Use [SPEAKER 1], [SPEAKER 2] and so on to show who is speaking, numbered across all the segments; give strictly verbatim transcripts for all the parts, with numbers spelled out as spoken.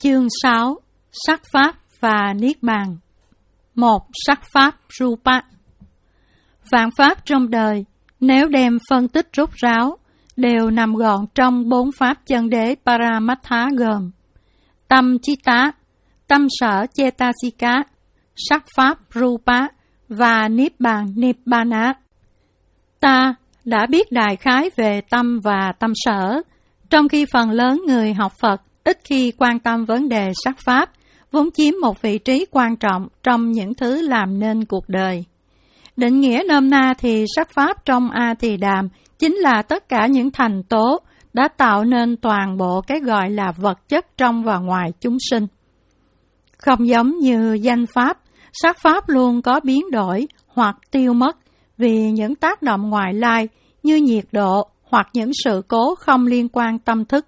[SPEAKER 1] Chương sáu. Sắc Pháp và Niết Bàn. Một. Sắc Pháp Rupa. Vạn Pháp trong đời, nếu đem phân tích rốt ráo, đều nằm gọn trong bốn Pháp chân đế Paramatha gồm tâm Chitta, tâm sở Chetasika, sắc Pháp Rupa và Niết Bàn Nibbana. Ta đã biết đại khái về tâm và tâm sở, trong khi phần lớn người học Phật ít khi quan tâm vấn đề sắc Pháp, vốn chiếm một vị trí quan trọng trong những thứ làm nên cuộc đời. Định nghĩa nôm na thì sắc Pháp trong A Tỳ Đàm chính là tất cả những thành tố đã tạo nên toàn bộ cái gọi là vật chất trong và ngoài chúng sinh. Không giống như danh Pháp, sắc Pháp luôn có biến đổi hoặc tiêu mất vì những tác động ngoại lai như nhiệt độ hoặc những sự cố không liên quan tâm thức.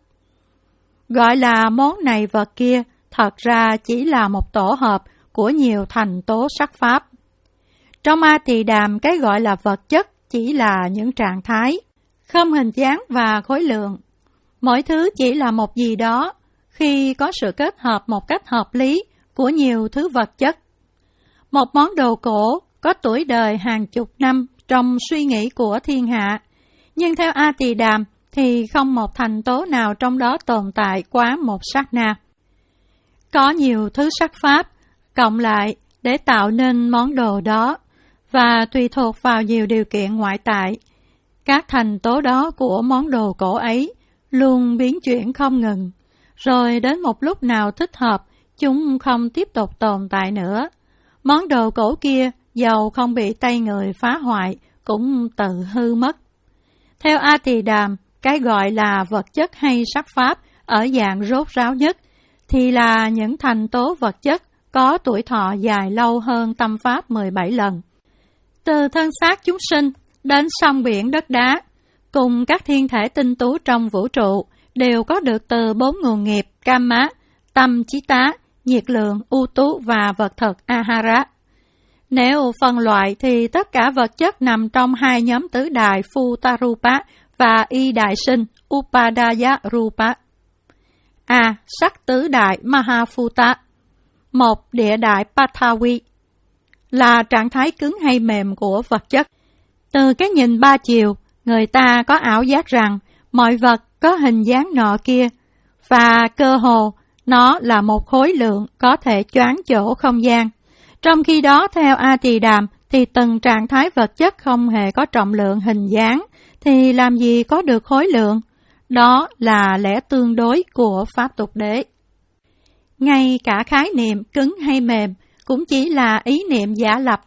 [SPEAKER 1] Gọi là món này vật kia, thật ra chỉ là một tổ hợp của nhiều thành tố sắc Pháp. Trong A Tỳ Đàm, cái gọi là vật chất chỉ là những trạng thái, không hình dáng và khối lượng. Mỗi thứ chỉ là một gì đó khi có sự kết hợp một cách hợp lý của nhiều thứ vật chất. Một món đồ cổ có tuổi đời hàng chục năm trong suy nghĩ của thiên hạ, nhưng theo A Tỳ Đàm thì không một thành tố nào trong đó tồn tại quá một sát na. Có nhiều thứ sắc Pháp cộng lại để tạo nên món đồ đó, và tùy thuộc vào nhiều điều kiện ngoại tại, các thành tố đó của món đồ cổ ấy luôn biến chuyển không ngừng, rồi đến một lúc nào thích hợp, chúng không tiếp tục tồn tại nữa. Món đồ cổ kia, dầu không bị tay người phá hoại, cũng tự hư mất. Theo A Tỳ Đàm, cái gọi là vật chất hay sắc Pháp ở dạng rốt ráo nhất thì là những thành tố vật chất có tuổi thọ dài lâu hơn tâm Pháp mười bảy lần. Từ thân xác chúng sinh đến sông biển đất đá, cùng các thiên thể tinh tú trong vũ trụ đều có được từ bốn nguồn nghiệp Kama, tâm Chitta, nhiệt lượng, Utu và vật thực Ahara. Nếu phân loại thì tất cả vật chất nằm trong hai nhóm tứ đại Phutarupa và y đại sinh Upadaya Rupa. A. Sắc tứ đại Mahaphuta. Một. Địa đại Pathavi là trạng thái cứng hay mềm của vật chất. Từ cái nhìn ba chiều, người ta có ảo giác rằng mọi vật có hình dáng nọ kia, và cơ hồ nó là một khối lượng có thể choán chỗ không gian. Trong khi đó, theo A Tỳ Đàm, thì từng trạng thái vật chất không hề có trọng lượng hình dáng, thì làm gì có được khối lượng? Đó là lẽ tương đối của Pháp tục đế. Ngay cả khái niệm cứng hay mềm cũng chỉ là ý niệm giả lập.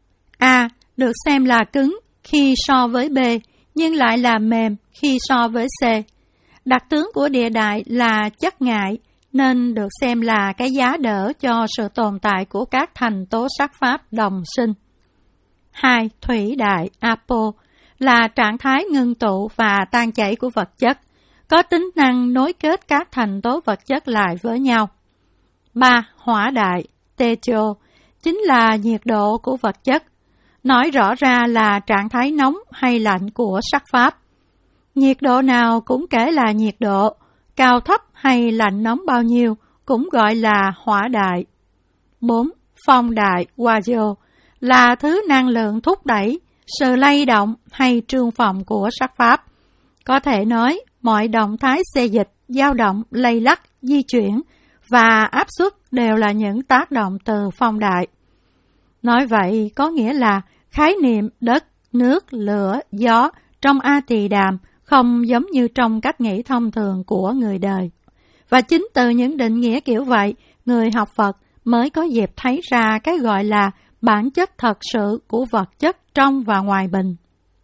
[SPEAKER 1] A được xem là cứng khi so với B, nhưng lại là mềm khi so với C. Đặc tướng của địa đại là chất ngại, nên được xem là cái giá đỡ cho sự tồn tại của các thành tố sắc Pháp đồng sinh. Hai. Thủy đại Apo là trạng thái ngưng tụ và tan chảy của vật chất, có tính năng nối kết các thành tố vật chất lại với nhau. Ba. Hỏa đại Tejo chính là nhiệt độ của vật chất, nói rõ ra là trạng thái nóng hay lạnh của sắc Pháp. Nhiệt độ nào cũng kể là nhiệt độ, cao thấp hay lạnh nóng bao nhiêu cũng gọi là hỏa đại. Bốn. Phong đại Vajo là thứ năng lượng thúc đẩy sự lay động hay trương phồng của sắc Pháp. Có thể nói mọi động thái xê dịch, dao động, lay lắc, di chuyển và áp suất đều là những tác động từ phong đại. Nói vậy có nghĩa là khái niệm đất, nước, lửa, gió trong A Tỳ Đàm không giống như trong cách nghĩ thông thường của người đời. Và chính từ những định nghĩa kiểu vậy, người học Phật mới có dịp thấy ra cái gọi là bản chất thật sự của vật chất trong và ngoài bình.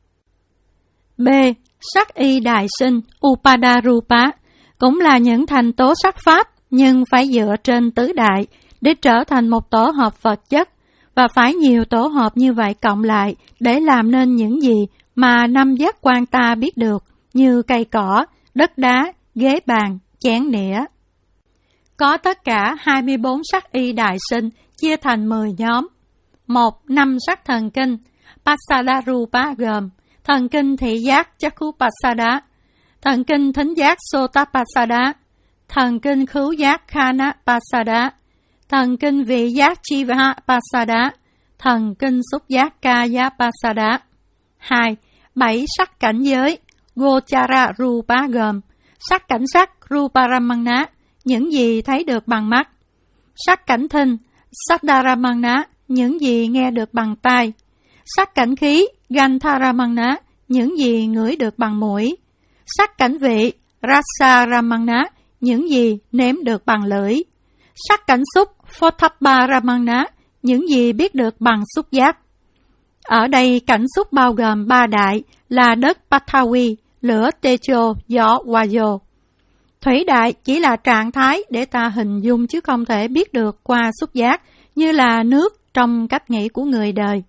[SPEAKER 1] B. Sắc y đại sinh Upadarupa cũng là những thành tố sắc Pháp, nhưng phải dựa trên tứ đại để trở thành một tổ hợp vật chất, và phải nhiều tổ hợp như vậy cộng lại để làm nên những gì mà năm giác quan ta biết được, như cây cỏ, đất đá, ghế bàn, chén nĩa. Có tất cả hai mươi bốn sắc y đại sinh chia thành mười nhóm. Một. Năm sắc thần kinh Pasada Rupa gồm thần kinh thị giác Chakku Pasada, thần kinh thính giác Sota Pasada, thần kinh khứu giác Kanapassada, thần kinh vị giác Jivapassada, thần kinh xúc giác Kayapassada. hai. Bảy sắc cảnh giới Gochara Rupa gồm sắc cảnh sắc Ruparamana, những gì thấy được bằng mắt; sắc cảnh thinh Saddharamana, những gì nghe được bằng tai; sắc cảnh khí Gandharamana, những gì ngửi được bằng mũi; sắc cảnh vị Rasaramana, những gì nếm được bằng lưỡi; sắc cảnh xúc Photthapparamana, những gì biết được bằng xúc giác. Ở đây cảnh xúc bao gồm ba đại là đất Pathavi, lửa Tejo, gió Vayo. Thủy đại chỉ là trạng thái để ta hình dung chứ không thể biết được qua xúc giác, như là nước trong cách nghĩ của người đời.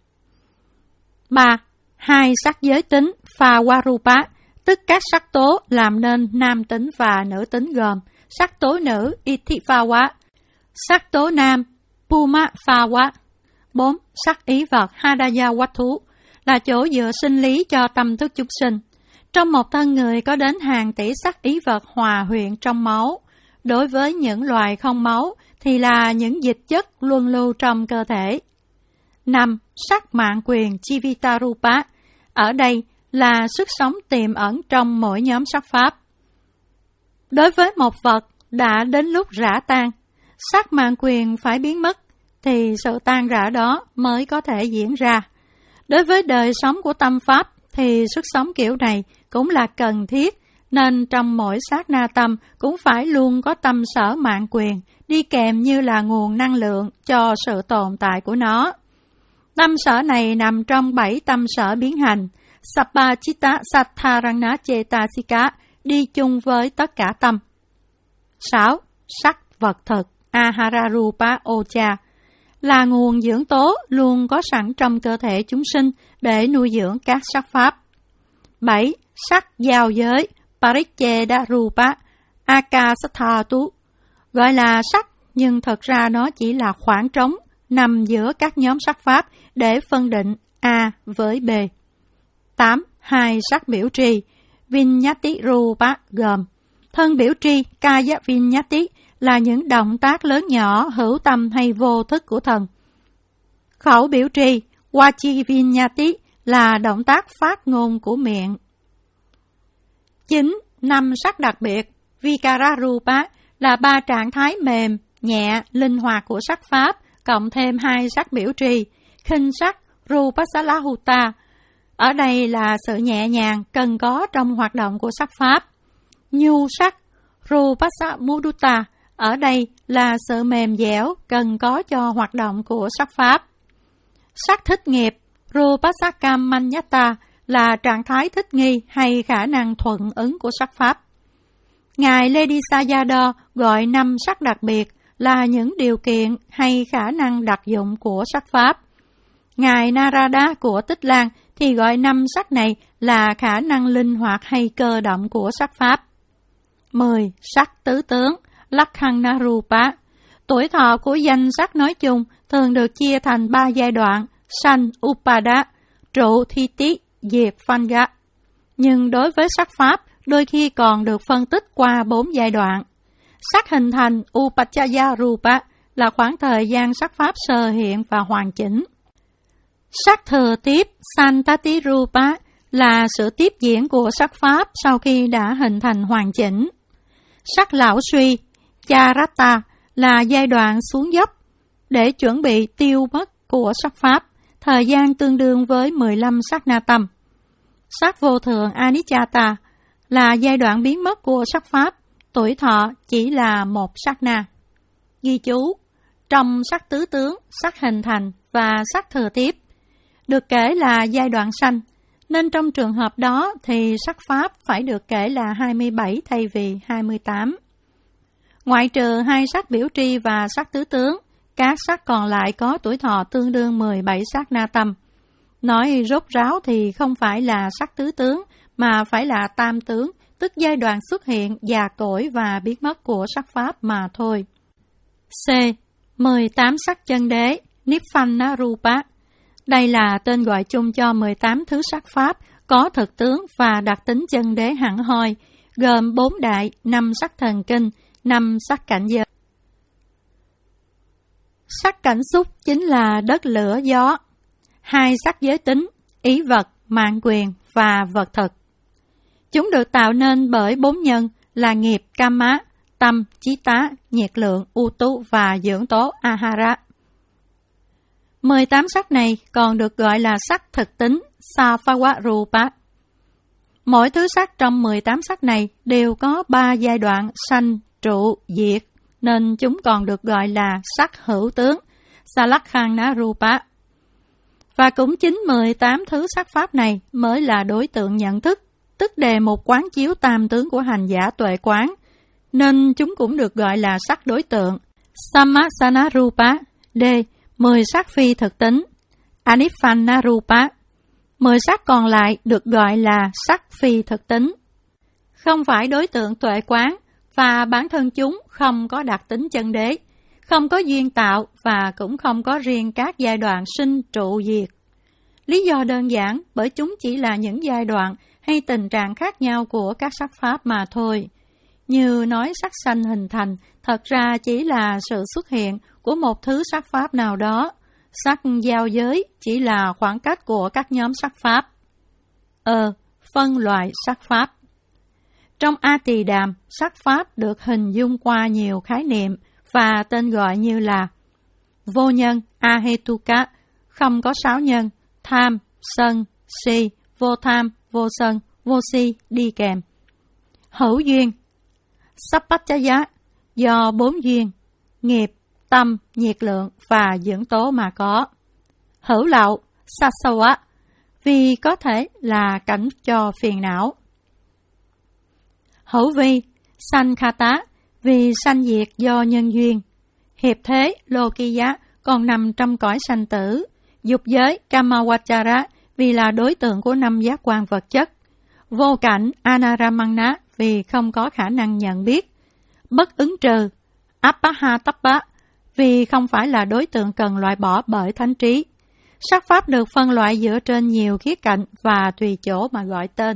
[SPEAKER 1] ba. Hai sắc giới tính Phawarupa, tức các sắc tố làm nên nam tính và nữ tính gồm sắc tố nữ Ithiphawa, sắc tố nam Pumaphawa. bốn. Sắc ý vật Hadayawattu là chỗ dựa sinh lý cho tâm thức chúng sinh. Trong một thân người có đến hàng tỷ sắc ý vật hòa quyện trong máu. Đối với những loài không máu thì là những dịch chất luân lưu trong cơ thể. năm. Sắc mạng quyền Jivitarupa, ở đây là sức sống tiềm ẩn trong mỗi nhóm sắc pháp. Đối với một vật đã đến lúc rã tan, sắc mạng quyền phải biến mất thì sự tan rã đó mới có thể diễn ra. Đối với đời sống của tâm pháp thì sức sống kiểu này cũng là cần thiết, nên trong mỗi sát na tâm cũng phải luôn có tâm sở mạng quyền, đi kèm như là nguồn năng lượng cho sự tồn tại của nó. Tâm sở này nằm trong bảy tâm sở biến hành, Sappajita Sattharana Cetasika, đi chung với tất cả tâm. sáu. Sắc vật thực Ahararupa Ocha là nguồn dưỡng tố luôn có sẵn trong cơ thể chúng sinh để nuôi dưỡng các sắc pháp. bảy. Sắc giao giới Parichedarupa Akasathatu, gọi là sắc nhưng thật ra nó chỉ là khoảng trống nằm giữa các nhóm sắc pháp để phân định A với B. tám. Hai sắc biểu trì Vinyati Rupa gồm thân biểu tri Kaya Vinyati là những động tác lớn nhỏ hữu tâm hay vô thức của thần. Khẩu biểu tri Vachi Vinyati là động tác phát ngôn của miệng. chín. Năm sắc đặc biệt Vikara Rupa là ba trạng thái mềm, nhẹ, linh hoạt của sắc pháp, cộng thêm hai sắc biểu trì khinh sắc Rupasalahuta. Ở đây là sự nhẹ nhàng cần có trong hoạt động của sắc pháp. Nhu sắc Rupasamudutta, ở đây là sự mềm dẻo cần có cho hoạt động của sắc pháp. Sắc thích nghiệp Rupasakamanyata là trạng thái thích nghi hay khả năng thuận ứng của sắc pháp. Ngài Lady Sayadaw gọi năm sắc đặc biệt là những điều kiện hay khả năng đặc dụng của sắc pháp. Ngài Narada của Tích Lan thì gọi năm sắc này là khả năng linh hoạt hay cơ động của sắc pháp. mười. Sắc tứ tướng Lakkhana Rupa. Tuổi thọ của danh sắc nói chung thường được chia thành ba giai đoạn: sanh Upada, trụ Thiti, diệt Phanga. Nhưng đối với sắc pháp, đôi khi còn được phân tích qua bốn giai đoạn. Sắc hình thành Upachaya Rupa là khoảng thời gian sắc pháp sơ hiện và hoàn chỉnh. Sắc thừa tiếp Santati Rupa là sự tiếp diễn của sắc pháp sau khi đã hình thành hoàn chỉnh. Sắc lão suy Charata là giai đoạn xuống dốc để chuẩn bị tiêu mất của sắc pháp, thời gian tương đương với mười lăm sát na tâm. Sắc vô thượng Anicchata là giai đoạn biến mất của sắc pháp, tuổi thọ chỉ là một sát na. Ghi chú, trong sắc tứ tướng, sắc hình thành và sắc thừa tiếp được kể là giai đoạn sanh, nên trong trường hợp đó thì sắc pháp phải được kể là hai mươi bảy thay vì hai mươi tám. Ngoại trừ hai sắc biểu tri và sắc tứ tướng, các sắc còn lại có tuổi thọ tương đương mười bảy sát na tâm. Nói rốt ráo thì không phải là sắc tứ tướng, mà phải là tam tướng, tức giai đoạn xuất hiện, già cỗi và biến mất của sắc pháp mà thôi. C. mười tám sắc chân đế Nibbana Rupa. Đây là tên gọi chung cho mười tám thứ sắc pháp có thực tướng và đặc tính chân đế hẳn hoi, gồm bốn đại, năm sắc thần kinh, năm sắc cảnh giới. Sắc cảnh xúc chính là đất lửa gió. Hai sắc giới tính, ý vật, mạng quyền và vật thực. Chúng được tạo nên bởi bốn nhân là nghiệp Kama, tâm, chí tá, nhiệt lượng, Utu và dưỡng tố Ahara. mười tám sắc này còn được gọi là sắc thực tính Saphava Rupa. Mỗi thứ sắc trong mười tám sắc này đều có ba giai đoạn sanh, trụ, diệt, nên chúng còn được gọi là sắc hữu tướng Salakhana Rupa. Và cũng chính mười tám thứ sắc pháp này mới là đối tượng nhận thức, tức đề mục quán chiếu tam tướng của hành giả tuệ quán, nên chúng cũng được gọi là sắc đối tượng Samasana Rupa. D. mười sắc phi thực tính Anippana Rupa. mười sắc còn lại được gọi là sắc phi thực tính. Không phải đối tượng tuệ quán và bản thân chúng không có đặc tính chân đế, không có duyên tạo và cũng không có riêng các giai đoạn sinh trụ diệt. Lý do đơn giản bởi chúng chỉ là những giai đoạn hay tình trạng khác nhau của các sắc pháp mà thôi. Như nói sắc sanh hình thành, thật ra chỉ là sự xuất hiện của một thứ sắc pháp nào đó. Sắc giao giới chỉ là khoảng cách của các nhóm sắc pháp. Ờ, phân loại sắc pháp. Trong A Tỳ Đàm, sắc pháp được hình dung qua nhiều khái niệm và tên gọi như là vô nhân, Ahetuka, không có sáu nhân, tham, sân, si, vô tham, vô sân, vô si đi kèm. Hữu duyên, Sappachaya, do bốn duyên, nghiệp, tâm, nhiệt lượng và dưỡng tố mà có. Hữu lậu, Sasawa, vì có thể là cảnh cho phiền não. Hữu vi, Sankhata, vì sanh diệt do nhân duyên. Hiệp thế, Lokiya, còn nằm trong cõi sanh tử. Dục giới, Kamawachara, vì là đối tượng của năm giác quan vật chất. Vô cảnh, Anaramana, vì không có khả năng nhận biết. Bất ứng trừ, Appahatappa, vì không phải là đối tượng cần loại bỏ bởi thánh trí. Sắc pháp được phân loại dựa trên nhiều khía cạnh và tùy chỗ mà gọi tên.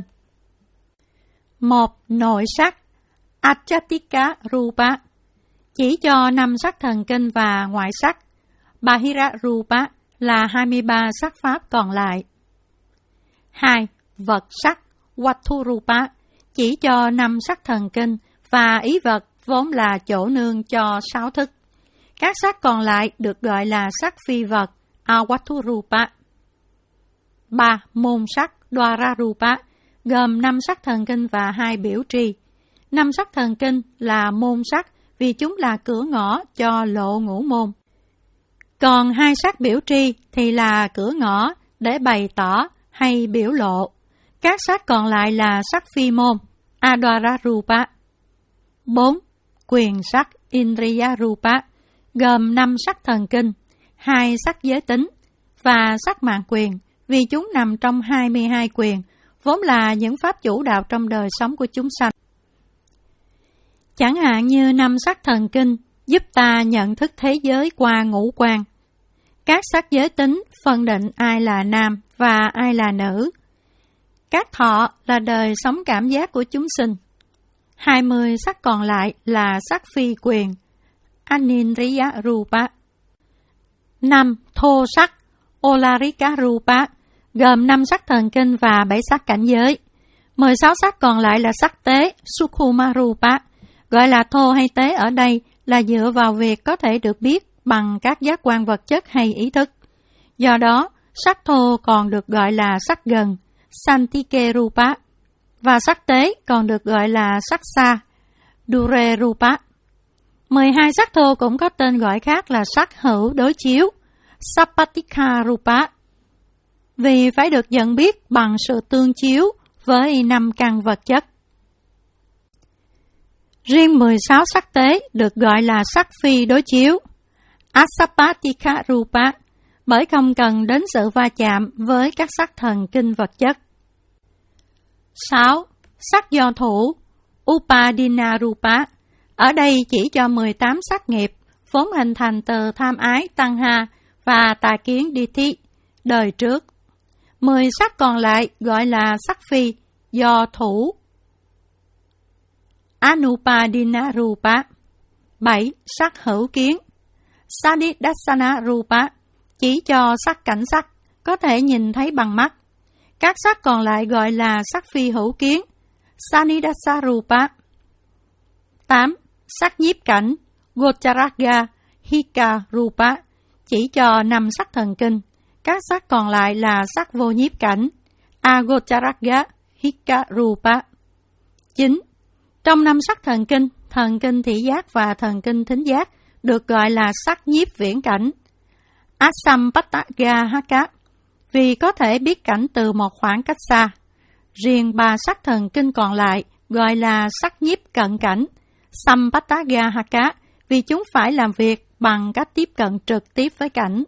[SPEAKER 1] Một. Nội sắc Achatika Rupa, chỉ cho năm sắc thần kinh và ngoại sắc. Bahira Rupa là hai mươi ba sắc pháp còn lại. Hai. Vật sắc Vattu Rupa, chỉ cho năm sắc thần kinh và ý vật vốn là chỗ nương cho sáu thức. Các sắc còn lại được gọi là sắc phi vật Avattu Rupa. Ba. Môn sắc Dwara Rupa, gồm năm sắc thần kinh và hai biểu tri. Năm sắc thần kinh là môn sắc vì chúng là cửa ngõ cho lộ ngũ môn. Còn hai sắc biểu tri thì là cửa ngõ để bày tỏ hay biểu lộ. Các sắc còn lại là sắc phi môn Adwara Rupa. Bốn. Quyền sắc Indriya Rupa, gồm năm sắc thần kinh, hai sắc giới tính và sắc mạng quyền, vì chúng nằm trong hai mươi hai quyền, vốn là những pháp chủ đạo trong đời sống của chúng sanh. Chẳng hạn như năm sắc thần kinh giúp ta nhận thức thế giới qua ngũ quan. Các sắc giới tính phân định ai là nam và ai là nữ. Các thọ là đời sống cảm giác của chúng sinh. hai mươi sắc còn lại là sắc phi quyền Anindriya Rupa. Năm. Thô sắc Olarika Rupa, gồm năm sắc thần kinh và bảy sắc cảnh giới. mười sáu sắc còn lại là sắc tế Sukhuma Rupa. Gọi là thô hay tế ở đây là dựa vào việc có thể được biết bằng các giác quan vật chất hay ý thức. Do đó, sắc thô còn được gọi là sắc gần Santike Rupa, và sắc tế còn được gọi là sắc xa Dure Rupa. mười hai sắc thô cũng có tên gọi khác là sắc hữu đối chiếu Sappatika Rupa, vì phải được nhận biết bằng sự tương chiếu với năm căn vật chất. Riêng mười sáu sắc tế được gọi là sắc phi đối chiếu Asappatika Rupa, bởi không cần đến sự va chạm với các sắc thần kinh vật chất. Sáu. Sắc do thủ Upadina Rupa, ở đây chỉ cho mười tám sắc nghiệp vốn hình thành từ tham ái tăng ha và tà kiến Dithi đời trước. mười sắc còn lại gọi là sắc phi do thủ Anupadina Rupa. bảy. Sắc hữu kiến. Sadidassana rupa chỉ cho sắc cảnh sắc, có thể nhìn thấy bằng mắt. Các sắc còn lại gọi là sắc phi hữu kiến. Sanidassa rupa. tám. Sắc nhiếp cảnh. Gocharaga hika rupa chỉ cho năm sắc thần kinh. Các sắc còn lại là sắc vô nhiếp cảnh. Agocharaga hika rupa. chín. Trong năm sắc thần kinh, thần kinh thị giác và thần kinh thính giác được gọi là sắc nhiếp viễn cảnh. Asampataga haka vì có thể biết cảnh từ một khoảng cách xa. Riêng ba sắc thần kinh còn lại gọi là sắc nhiếp cận cảnh. Sampataga haka vì chúng phải làm việc bằng cách tiếp cận trực tiếp với cảnh.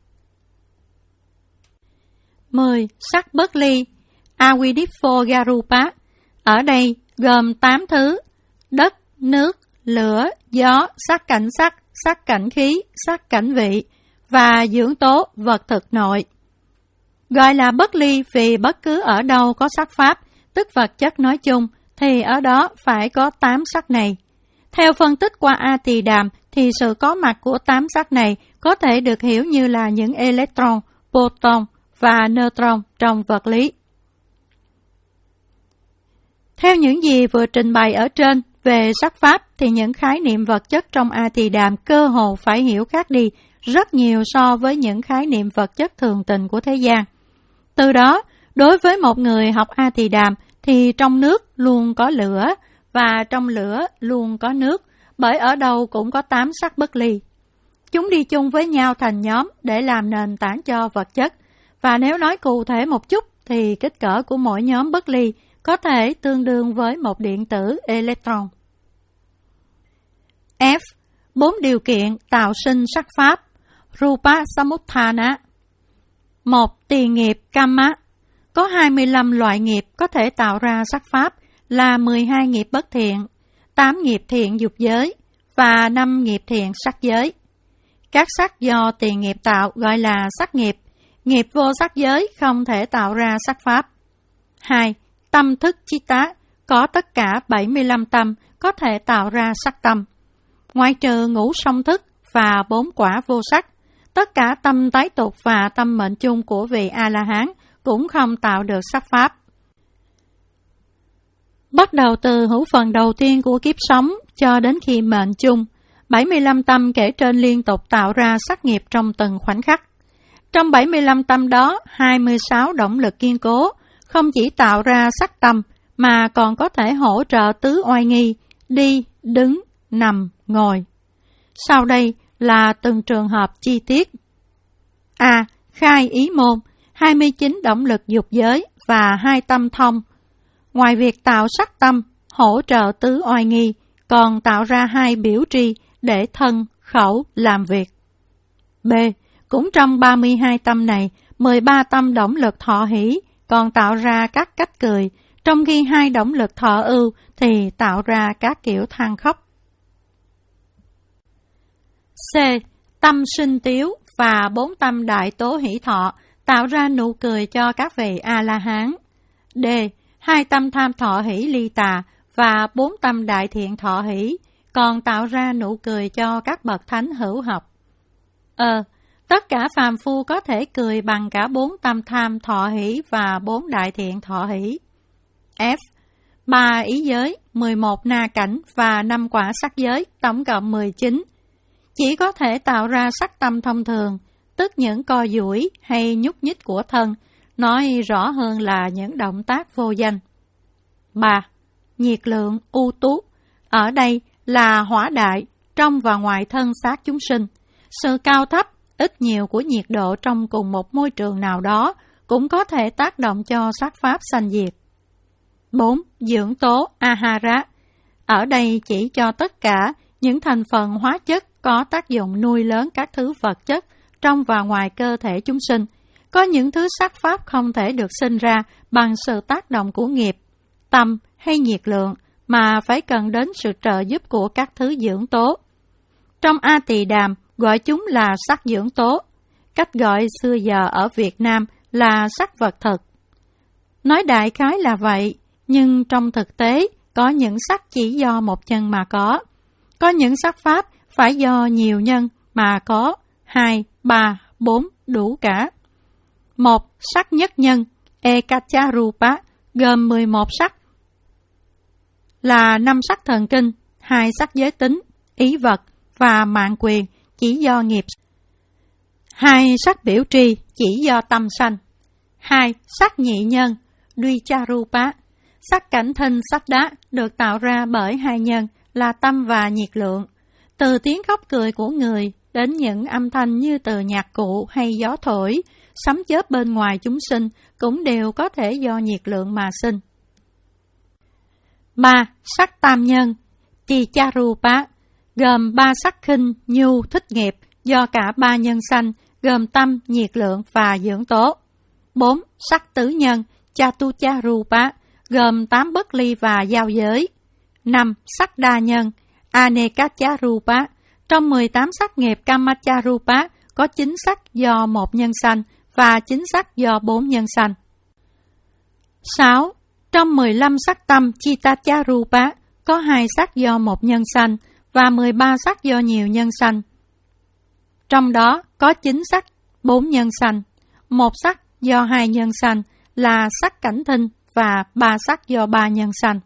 [SPEAKER 1] mười. Sắc bất ly. Avidiphogarupa ở đây gồm tám thứ: đất, nước, lửa, gió, sắc cảnh sắc, sắc cảnh khí, sắc cảnh vị và dưỡng tố vật thực nội. Gọi là bất ly vì bất cứ ở đâu có sắc pháp, tức vật chất nói chung, thì ở đó phải có tám sắc này. Theo phân tích qua A Tỳ Đàm thì sự có mặt của tám sắc này có thể được hiểu như là những electron, proton và neutron trong vật lý. Theo những gì vừa trình bày ở trên về sắc pháp thì những khái niệm vật chất trong A Tỳ Đàm cơ hồ phải hiểu khác đi rất nhiều so với những khái niệm vật chất thường tình của thế gian. Từ đó, đối với một người học A Tỳ Đàm thì trong nước luôn có lửa và trong lửa luôn có nước, bởi ở đâu cũng có tám sắc bất ly. Chúng đi chung với nhau thành nhóm để làm nền tảng cho vật chất, và nếu nói cụ thể một chút thì kích cỡ của mỗi nhóm bất ly có thể tương đương với một điện tử electron. F. Bốn điều kiện tạo sinh sắc pháp. Rupa Samutthana. một. Tiền nghiệp Kamma. Có hai mươi lăm loại nghiệp có thể tạo ra sắc pháp là mười hai nghiệp bất thiện, tám nghiệp thiện dục giới và năm nghiệp thiện sắc giới. Các sắc do tiền nghiệp tạo gọi là sắc nghiệp. Nghiệp vô sắc giới không thể tạo ra sắc pháp. hai. Tâm thức chitta. Có tất cả bảy mươi lăm tâm có thể tạo ra sắc tâm. Ngoại trừ ngũ song thức và bốn quả vô sắc, tất cả tâm tái tục và tâm mệnh chung của vị A-la-hán cũng không tạo được sắc pháp. Bắt đầu từ hữu phần đầu tiên của kiếp sống cho đến khi mệnh chung, bảy mươi lăm tâm kể trên liên tục tạo ra sắc nghiệp trong từng khoảnh khắc. Trong bảy mươi lăm tâm đó, hai mươi sáu động lực kiên cố không chỉ tạo ra sắc tâm mà còn có thể hỗ trợ tứ oai nghi, đi, đứng, nằm, ngồi. Sau đây là từng trường hợp chi tiết. A. Khai ý môn, hai mươi chín động lực dục giới và hai tâm thông. Ngoài việc tạo sắc tâm, hỗ trợ tứ oai nghi, còn tạo ra hai biểu tri để thân, khẩu làm việc. B. Cũng trong ba mươi hai tâm này, mười ba tâm động lực thọ hỷ còn tạo ra các cách cười, trong khi hai động lực thọ ưu thì tạo ra các kiểu than khóc. C. Tâm sinh tiếu và bốn tâm đại tố hỷ thọ tạo ra nụ cười cho các vị A-la-hán. D. Hai tâm tham thọ hỷ ly tà và bốn tâm đại thiện thọ hỷ còn tạo ra nụ cười cho các bậc thánh hữu học. Ờ, tất cả phàm phu có thể cười bằng cả bốn tâm tham thọ hỷ và bốn đại thiện thọ hỷ. F. Ba ý giới, mười một na cảnh và năm quả sắc giới, tổng cộng mười chín. Chỉ có thể tạo ra sắc tâm thông thường, tức những co duỗi hay nhúc nhích của thân, nói rõ hơn là những động tác vô danh. ba. Nhiệt lượng u tú, ở đây là hỏa đại trong và ngoài thân xác chúng sinh. Sự cao thấp, ít nhiều của nhiệt độ trong cùng một môi trường nào đó cũng có thể tác động cho sắc pháp sanh diệt. bốn. Dưỡng tố ahara, ở đây chỉ cho tất cả những thành phần hóa chất có tác dụng nuôi lớn các thứ vật chất trong và ngoài cơ thể chúng sinh. Có những thứ sắc pháp không thể được sinh ra bằng sự tác động của nghiệp, tâm hay nhiệt lượng, mà phải cần đến sự trợ giúp của các thứ dưỡng tố. Trong A Tỳ Đàm gọi chúng là sắc dưỡng tố. Cách gọi xưa giờ ở Việt Nam là sắc vật thực. Nói đại khái là vậy, nhưng trong thực tế có những sắc chỉ do một chân mà có. Có những sắc pháp phải do nhiều nhân mà có hai, ba, bốn đủ cả. Một sắc nhất nhân, Ekacharupa, gồm mười một sắc, là năm sắc thần kinh, hai sắc giới tính, ý vật và mạng quyền chỉ do nghiệp. Hai sắc biểu tri chỉ do tâm sanh. Hai sắc nhị nhân, Dvicharupa, sắc cảnh thinh sắc đá được tạo ra bởi hai nhân là tâm và nhiệt lượng. Từ tiếng khóc cười của người đến những âm thanh như từ nhạc cụ hay gió thổi, sấm chớp bên ngoài chúng sinh cũng đều có thể do nhiệt lượng mà sinh. Ba sắc tam nhân, Ticharupa, gồm ba sắc khinh, nhu, thích nghiệp do cả ba nhân sanh, gồm tâm, nhiệt lượng và dưỡng tố. Bốn sắc tứ nhân, Chatucharupa, gồm tám bất ly và giao giới. Năm sắc đa nhân, Anekacharupa, trong mười tám sắc nghiệp Kamacharupa có chín sắc do một nhân sanh và chín sắc do bốn nhân sanh. Sáu trong mười lăm sắc tâm Chitacharupa có hai sắc do một nhân sanh và mười ba sắc do nhiều nhân sanh. Trong đó có chín sắc bốn nhân sanh, một sắc do hai nhân sanh là sắc cảnh thinh và ba sắc do ba nhân sanh.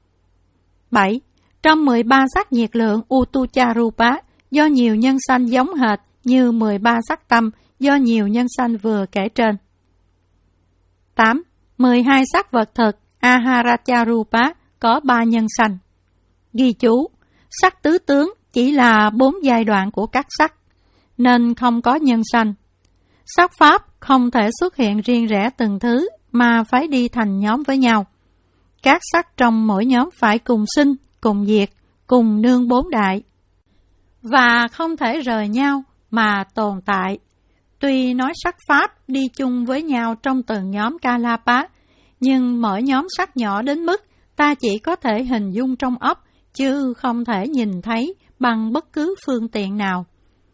[SPEAKER 1] Bảy trong mười ba sắc nhiệt lượng Utucharupa do nhiều nhân sanh giống hệt như mười ba sắc tâm do nhiều nhân sanh vừa kể trên. Tám mười hai sắc vật thực Aharacharupa có ba nhân sanh. Ghi chú, sắc tứ tướng chỉ là bốn giai đoạn của các sắc, nên không có nhân sanh. Sắc pháp không thể xuất hiện riêng rẽ từng thứ mà phải đi thành nhóm với nhau. Các sắc trong mỗi nhóm phải cùng sinh, cùng diệt, cùng nương bốn đại, và không thể rời nhau mà tồn tại. Tuy nói sắc pháp đi chung với nhau trong từng nhóm Kalapa, nhưng mỗi nhóm sắc nhỏ đến mức ta chỉ có thể hình dung trong óc, chứ không thể nhìn thấy bằng bất cứ phương tiện nào.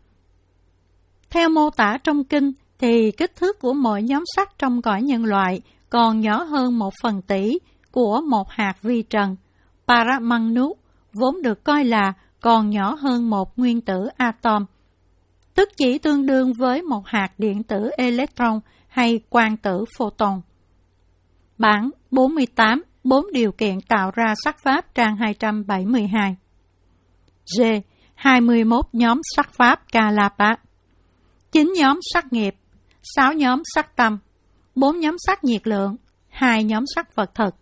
[SPEAKER 1] Theo mô tả trong kinh, thì kích thước của mỗi nhóm sắc trong cõi nhân loại còn nhỏ hơn một phần tỷ của một hạt vi trần. Paramanu vốn được coi là còn nhỏ hơn một nguyên tử atom, tức chỉ tương đương với một hạt điện tử electron hay quang tử photon. Bản bốn mươi tám, bốn điều kiện tạo ra sắc pháp, trang hai trăm bảy mươi hai. G. hai mươi mốt nhóm sắc pháp Kalapa, chín nhóm sắc nghiệp, sáu nhóm sắc tâm, bốn nhóm sắc nhiệt lượng, hai nhóm sắc vật thực.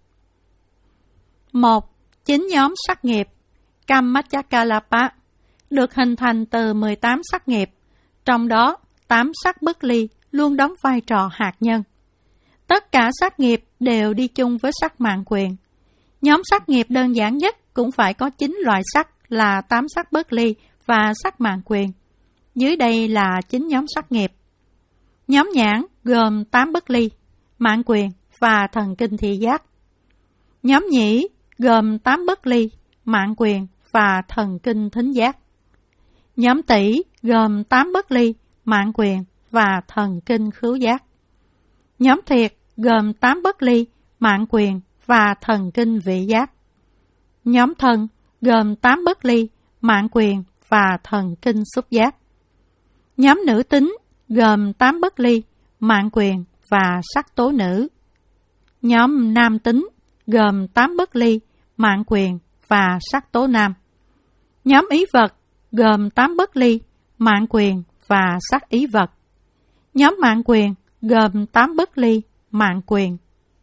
[SPEAKER 1] một. chín nhóm sắc nghiệp Kammachakalapa được hình thành từ mười tám sắc nghiệp, trong đó tám sắc bất ly luôn đóng vai trò hạt nhân. Tất cả sắc nghiệp đều đi chung với sắc mạng quyền. Nhóm sắc nghiệp đơn giản nhất cũng phải có chín loại sắc là tám sắc bất ly và sắc mạng quyền. Dưới đây là chín nhóm sắc nghiệp. Nhóm nhãn gồm tám bất ly, mạng quyền và thần kinh thị giác. Nhóm nhĩ gồm tám bất ly, mạng quyền và thần kinh thính giác. Nhóm tỷ gồm tám bất ly, mạng quyền và thần kinh khứu giác. Nhóm thiệt gồm tám bất ly, mạng quyền và thần kinh vị giác. Nhóm thân gồm tám bất ly, mạng quyền và thần kinh xúc giác. Nhóm nữ tính gồm tám bất ly, mạng quyền và sắc tố nữ. Nhóm nam tính gồm tám bất ly, mạng quyền và sắc tố nam. Nhóm ý vật gồm tám bất ly, mạng quyền và sắc ý vật. Nhóm mạng quyền gồm tám bất ly, mạng quyền.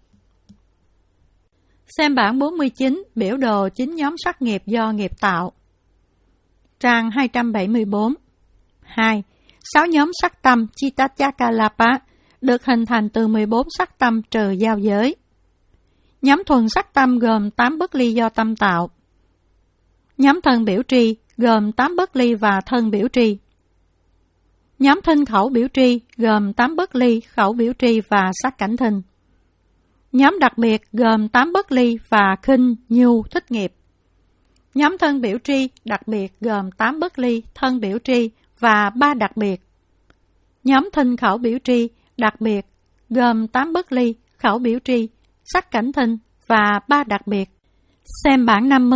[SPEAKER 1] Xem bản bốn mươi chín, biểu đồ chín nhóm sắc nghiệp do nghiệp tạo. Trang hai trăm bảy mươi bốn. hai. sáu nhóm sắc tâm Chitachakalapa được hình thành từ mười bốn sắc tâm trừ giao giới. Nhóm thuần sắc tâm gồm tám bất ly do tâm tạo. Nhóm thân biểu tri gồm tám bất ly và thân biểu tri. Nhóm thinh khẩu biểu tri gồm tám bất ly, khẩu biểu tri và sắc cảnh thinh. Nhóm đặc biệt gồm tám bất ly và khinh, nhu, thích nghiệp. Nhóm thân biểu tri đặc biệt gồm tám bất ly, thân biểu tri và ba đặc biệt. Nhóm thinh khẩu biểu tri đặc biệt gồm tám bất ly, khẩu biểu tri, sắc cảnh thinh và ba đặc biệt. Xem bản năm mươi,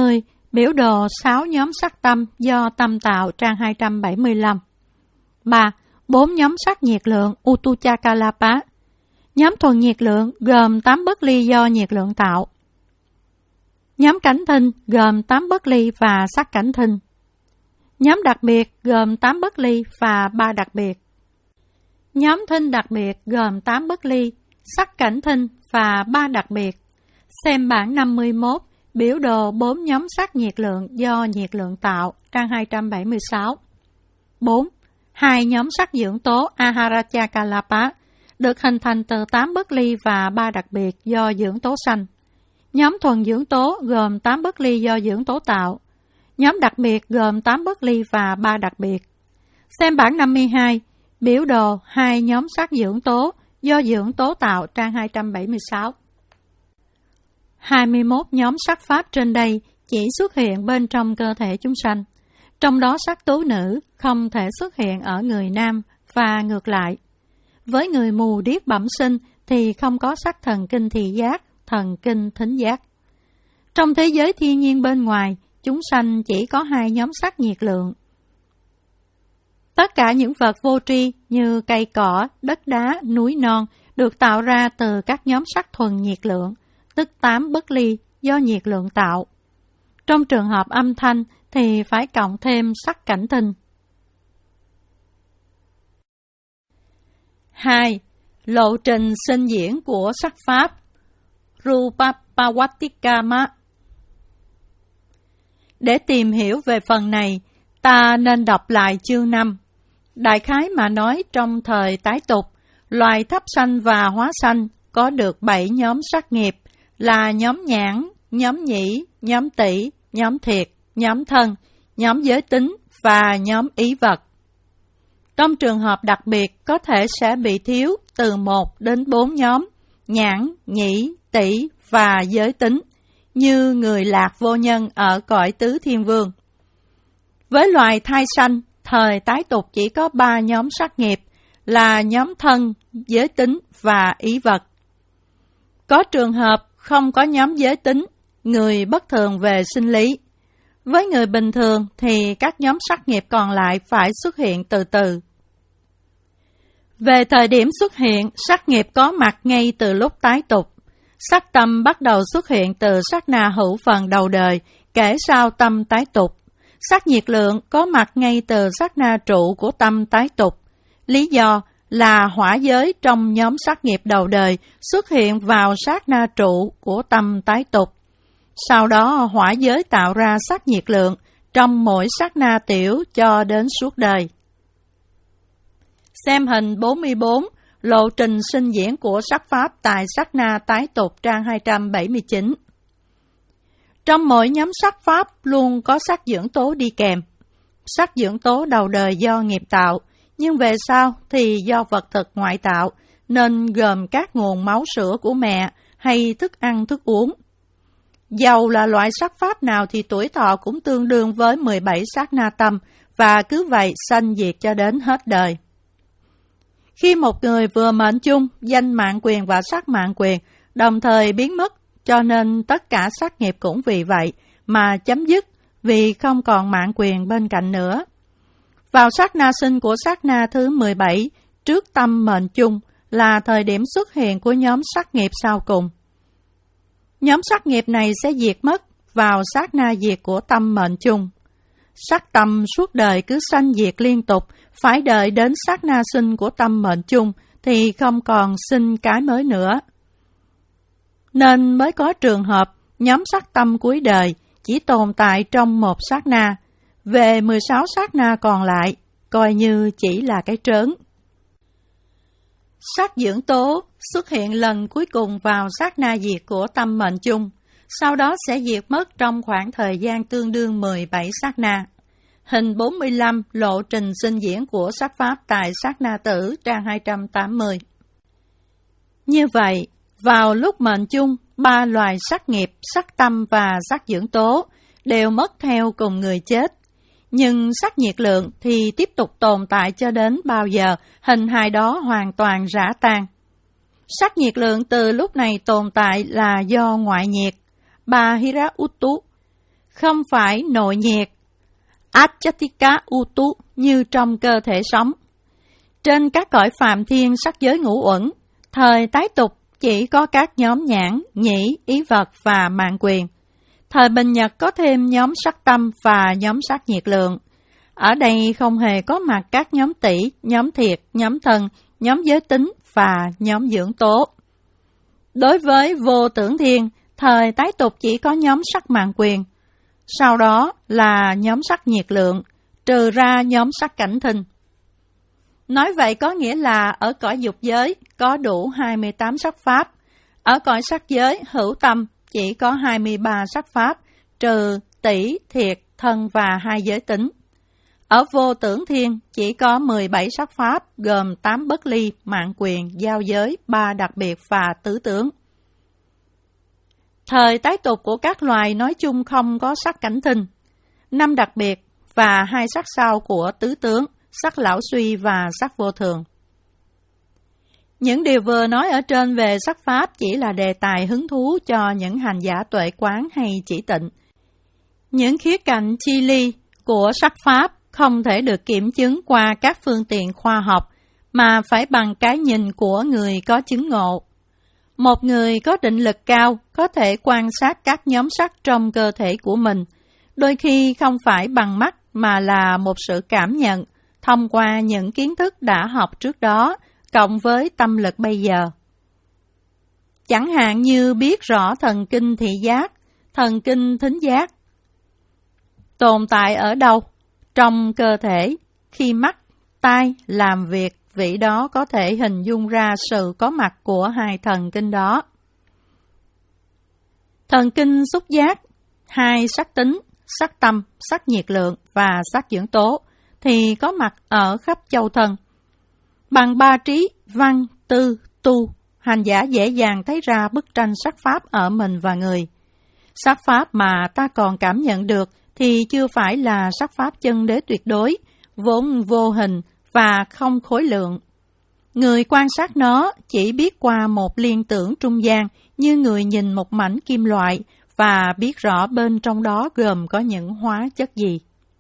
[SPEAKER 1] Biểu đồ sáu nhóm sắc tâm do tâm tạo trang hai trăm bảy mươi lăm. ba. bốn nhóm sắc nhiệt lượng Utuchakalapa. Nhóm thuần nhiệt lượng gồm tám bất ly do nhiệt lượng tạo. Nhóm cảnh thinh gồm tám bất ly và sắc cảnh thinh. Nhóm đặc biệt gồm tám bất ly và ba đặc biệt. Nhóm thinh đặc biệt gồm tám bất ly, sắc cảnh thinh và ba đặc biệt. Xem bảng năm mươi mốt, biểu đồ bốn nhóm sắc nhiệt lượng do nhiệt lượng tạo, trang hai trăm bảy mươi sáu. bốn. Hai nhóm sắc dưỡng tố Aharachakalapa được hình thành từ tám bất ly và ba đặc biệt do dưỡng tố xanh. Nhóm thuần dưỡng tố gồm tám bất ly do dưỡng tố tạo. Nhóm đặc biệt gồm tám bất ly và ba đặc biệt. Xem bảng năm mươi hai, biểu đồ hai nhóm sắc dưỡng tố do dưỡng tố tạo, trang hai trăm bảy mươi sáu. hai mươi mốt nhóm sắc pháp trên đây chỉ xuất hiện bên trong cơ thể chúng sanh. Trong đó sắc tú nữ không thể xuất hiện ở người nam và ngược lại. Với người mù điếc bẩm sinh thì không có sắc thần kinh thị giác, thần kinh thính giác. Trong thế giới thiên nhiên bên ngoài, chúng sanh chỉ có hai nhóm sắc nhiệt lượng. Tất cả những vật vô tri như cây cỏ, đất đá, núi non được tạo ra từ các nhóm sắc thuần nhiệt lượng, tức tám bất ly do nhiệt lượng tạo. Trong trường hợp âm thanh thì phải cộng thêm sắc cảnh thinh. hai. Lộ trình sinh diễn của sắc pháp Rupapawattikama. Để tìm hiểu về phần này, ta nên đọc lại chương năm. Đại khái mà nói, trong thời tái tục, loài thấp sanh và hóa sanh có được bảy nhóm sắc nghiệp là nhóm nhãn, nhóm nhĩ, nhóm tỷ, nhóm thiệt, nhóm thân, nhóm giới tính và nhóm ý vật. Trong trường hợp đặc biệt có thể sẽ bị thiếu từ một đến bốn nhóm nhãn, nhĩ, tỷ và giới tính, như người lạc vô nhân ở cõi tứ thiên vương. Với loài thai sanh, thời tái tục chỉ có ba nhóm sắc nghiệp là nhóm thân, giới tính và ý vật. Có trường hợp không có nhóm giới tính, người bất thường về sinh lý. Với người bình thường thì các nhóm sắc nghiệp còn lại phải xuất hiện từ từ. Về thời điểm xuất hiện, sắc nghiệp có mặt ngay từ lúc tái tục. Sắc tâm bắt đầu xuất hiện từ sát na hữu phần đầu đời, kể sau tâm tái tục. Sắc nhiệt lượng có mặt ngay từ sát na trụ của tâm tái tục. Lý do là hỏa giới trong nhóm sắc nghiệp đầu đời xuất hiện vào sát na trụ của tâm tái tục. Sau đó hỏa giới tạo ra sắc nhiệt lượng trong mỗi sát na tiểu cho đến suốt đời. Xem hình bốn mươi bốn, lộ trình sinh diễn của sắc pháp tại sát na tái tục, trang hai trăm bảy mươi chín. Trong mỗi nhóm sắc pháp luôn có sắc dưỡng tố đi kèm. Sắc dưỡng tố đầu đời do nghiệp tạo, nhưng về sau thì do vật thực ngoại tạo, nên gồm các nguồn máu sữa của mẹ hay thức ăn thức uống. Dầu là loại sắc pháp nào thì tuổi thọ cũng tương đương với mười bảy sát na tâm, và cứ vậy sanh diệt cho đến hết đời. Khi một người vừa mệnh chung, danh mạng quyền và sắc mạng quyền đồng thời biến mất, cho nên tất cả sắc nghiệp cũng vì vậy mà chấm dứt, vì không còn mạng quyền bên cạnh nữa. Vào sát na sinh của sát na thứ mười bảy, trước tâm mệnh chung, là thời điểm xuất hiện của nhóm sắc nghiệp sau cùng. Nhóm sắc nghiệp này sẽ diệt mất vào sát na diệt của tâm mệnh chung. Sắc tâm suốt đời cứ sanh diệt liên tục, phải đợi đến sát na sinh của tâm mệnh chung thì không còn sinh cái mới nữa. Nên mới có trường hợp nhóm sắc tâm cuối đời chỉ tồn tại trong một sát na, về mười sáu sát na còn lại coi như chỉ là cái trớn. Sắc dưỡng tố xuất hiện lần cuối cùng vào sát na diệt của tâm mệnh chung, sau đó sẽ diệt mất trong khoảng thời gian tương đương mười bảy sát na. Hình bốn mươi lăm, lộ trình sinh diễn của sắc pháp tại sát na tử, trang hai trăm tám mươi. Như vậy, vào lúc mệnh chung, ba loài sắc nghiệp, sắc tâm và sắc dưỡng tố đều mất theo cùng người chết. Nhưng sắc nhiệt lượng thì tiếp tục tồn tại cho đến bao giờ hình hài đó hoàn toàn rã tan. Sắc nhiệt lượng từ lúc này tồn tại là do ngoại nhiệt, Bahira Uttu, không phải nội nhiệt, Achatika Utu như trong cơ thể sống. Trên các cõi phàm thiên sắc giới ngũ uẩn, thời tái tục chỉ có các nhóm nhãn, nhĩ, ý vật và mạng quyền. Thời bình nhật có thêm nhóm sắc tâm và nhóm sắc nhiệt lượng. Ở đây không hề có mặt các nhóm tỷ, nhóm thiệt, nhóm thần, nhóm giới tính và nhóm dưỡng tố. Đối với vô tưởng thiên, thời tái tục chỉ có nhóm sắc mạng quyền. Sau đó là nhóm sắc nhiệt lượng, trừ ra nhóm sắc cảnh thinh. Nói vậy có nghĩa là ở cõi dục giới có đủ hai mươi tám sắc pháp, ở cõi sắc giới hữu tâm chỉ có hai mươi ba sắc pháp, trừ tỷ, thiệt, thân và hai giới tính. Ở vô tưởng thiên chỉ có mười bảy sắc pháp, gồm tám bất ly, mạng quyền, giao giới, ba đặc biệt và tứ tướng. Thời tái tục của các loài nói chung không có sắc cảnh thinh, năm đặc biệt và hai sắc sau của tứ tướng, sắc lão suy và sắc vô thường. Những điều vừa nói ở trên về sắc pháp chỉ là đề tài hứng thú cho những hành giả tuệ quán hay chỉ tịnh. Những khía cạnh chi ly của sắc pháp không thể được kiểm chứng qua các phương tiện khoa học, mà phải bằng cái nhìn của người có chứng ngộ. Một người có định lực cao có thể quan sát các nhóm sắc trong cơ thể của mình, đôi khi không phải bằng mắt mà là một sự cảm nhận, thông qua những kiến thức đã học trước đó, cộng với tâm lực bây giờ. Chẳng hạn như biết rõ thần kinh thị giác, thần kinh thính giác tồn tại ở đâu trong cơ thể, khi mắt, tai làm việc, vị đó có thể hình dung ra sự có mặt của hai thần kinh đó. Thần kinh xúc giác, hai sắc tính, sắc tâm, sắc nhiệt lượng và sắc dưỡng tố thì có mặt ở khắp châu thân. Bằng ba trí, văn, tư, tu, hành giả dễ dàng thấy ra bức tranh sắc pháp ở mình và người. Sắc pháp mà ta còn cảm nhận được thì chưa phải là sắc pháp chân đế tuyệt đối, vốn vô hình và không khối lượng. Người quan sát nó chỉ biết qua một liên tưởng trung gian như người nhìn một mảnh kim loại và biết rõ bên trong đó gồm có những hóa chất gì.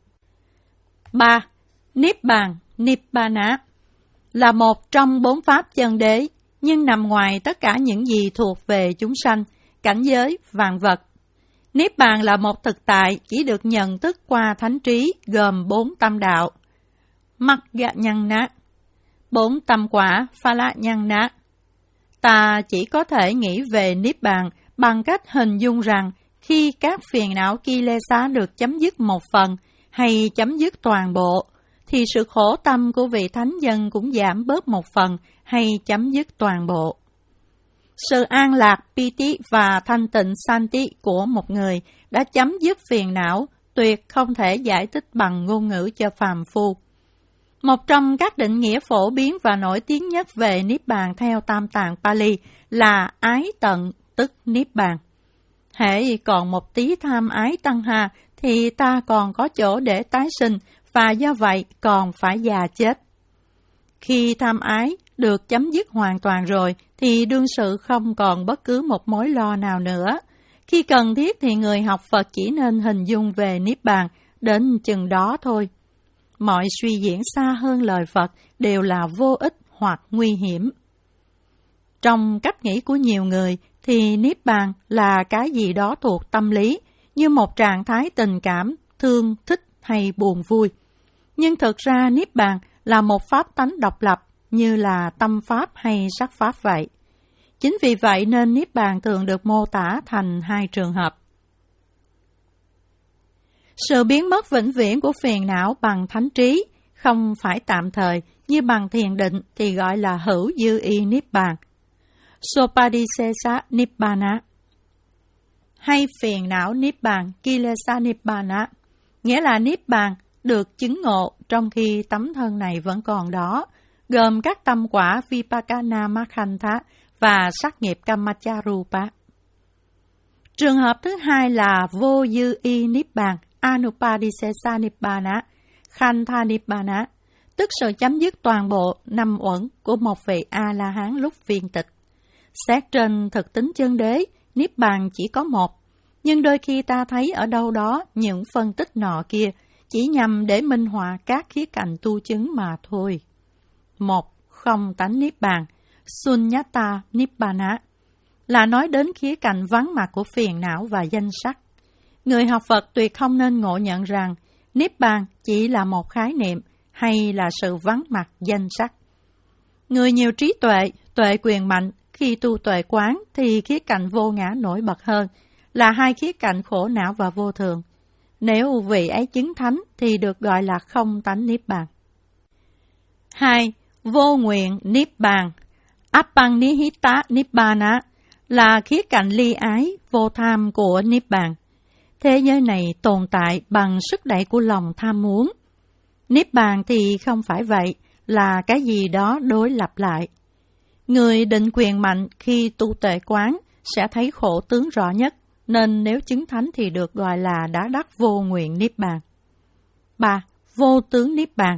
[SPEAKER 1] ba. Niết bàn, Nibbana là một trong bốn pháp chân đế, nhưng nằm ngoài tất cả những gì thuộc về chúng sanh, cảnh giới, vạn vật. Niết bàn là một thực tại chỉ được nhận thức qua thánh trí, gồm bốn tâm đạo. Magga nhân ná, bốn tâm quả, phala nhân ná. Ta chỉ có thể nghĩ về Niết bàn bằng cách hình dung rằng khi các phiền não Kilesa được chấm dứt một phần hay chấm dứt toàn bộ, thì sự khổ tâm của vị thánh dân cũng giảm bớt một phần hay chấm dứt toàn bộ. Sự an lạc, piti và thanh tịnh santi của một người đã chấm dứt phiền não, tuyệt không thể giải thích bằng ngôn ngữ cho phàm phu. Một trong các định nghĩa phổ biến và nổi tiếng nhất về Niết bàn theo Tam Tạng Pali là ái tận, tức Niết bàn. Hễ còn một tí tham ái tăng hà thì ta còn có chỗ để tái sinh và do vậy còn phải già chết. Khi tham ái được chấm dứt hoàn toàn rồi thì đương sự không còn bất cứ một mối lo nào nữa. Khi cần thiết thì người học Phật chỉ nên hình dung về Niết bàn đến chừng đó thôi. Mọi suy diễn xa hơn lời Phật đều là vô ích hoặc nguy hiểm. Trong cách nghĩ của nhiều người thì Niết bàn là cái gì đó thuộc tâm lý, như một trạng thái tình cảm, thương, thích hay buồn vui. Nhưng thực ra Niết bàn là một pháp tánh độc lập, như là tâm pháp hay sắc pháp vậy. Chính vì vậy nên Niết bàn thường được mô tả thành hai trường hợp. Sự biến mất vĩnh viễn của phiền não bằng thánh trí, không phải tạm thời, như bằng thiền định thì gọi là hữu dư y Niết bàn, Sopadisesa Nibbana, hay phiền não Niết bàn, Kilesa Nibbana, nghĩa là Niết bàn được chứng ngộ trong khi tấm thân này vẫn còn đó, gồm các tâm quả Vipakana Makhantha và sắc nghiệp Kamacharupa. Trường hợp thứ hai là vô dư y Niết bàn, Anupadisesa Nibbana, Khantha Nibbana, tức sự chấm dứt toàn bộ năm uẩn của một vị A-la-hán lúc viên tịch. Xét trên thực tính chân đế, Niết bàn chỉ có một, Nhưng đôi khi ta thấy ở đâu đó những phân tích nọ kia chỉ nhằm để minh họa các khía cạnh tu chứng mà thôi. Một, không tánh Niết Bàn, Sunyata Nibbana, là nói đến khía cạnh vắng mặt của phiền não và danh sắc. Người học Phật tuyệt không nên ngộ nhận rằng Niết Bàn chỉ là một khái niệm hay là sự vắng mặt danh sắc. Người nhiều trí tuệ, tuệ quyền mạnh, khi tu tuệ quán thì khía cạnh vô ngã nổi bật hơn, là hai khía cạnh khổ não và vô thường. Nếu vị ấy chứng thánh thì được gọi là không tánh Niết Bàn. Hai, vô nguyện Niết Bàn, Appannihita Nibbana, là khía cạnh ly ái, vô tham của Niết Bàn. Thế giới này tồn tại bằng sức đẩy của lòng tham muốn. Niết Bàn thì không phải vậy, là cái gì đó đối lập lại. Người định quyền mạnh khi tu tuệ quán sẽ thấy khổ tướng rõ nhất, nên nếu chứng thánh thì được gọi là đã đắc vô nguyện Niết Bàn. Ba. Vô tướng Niết Bàn,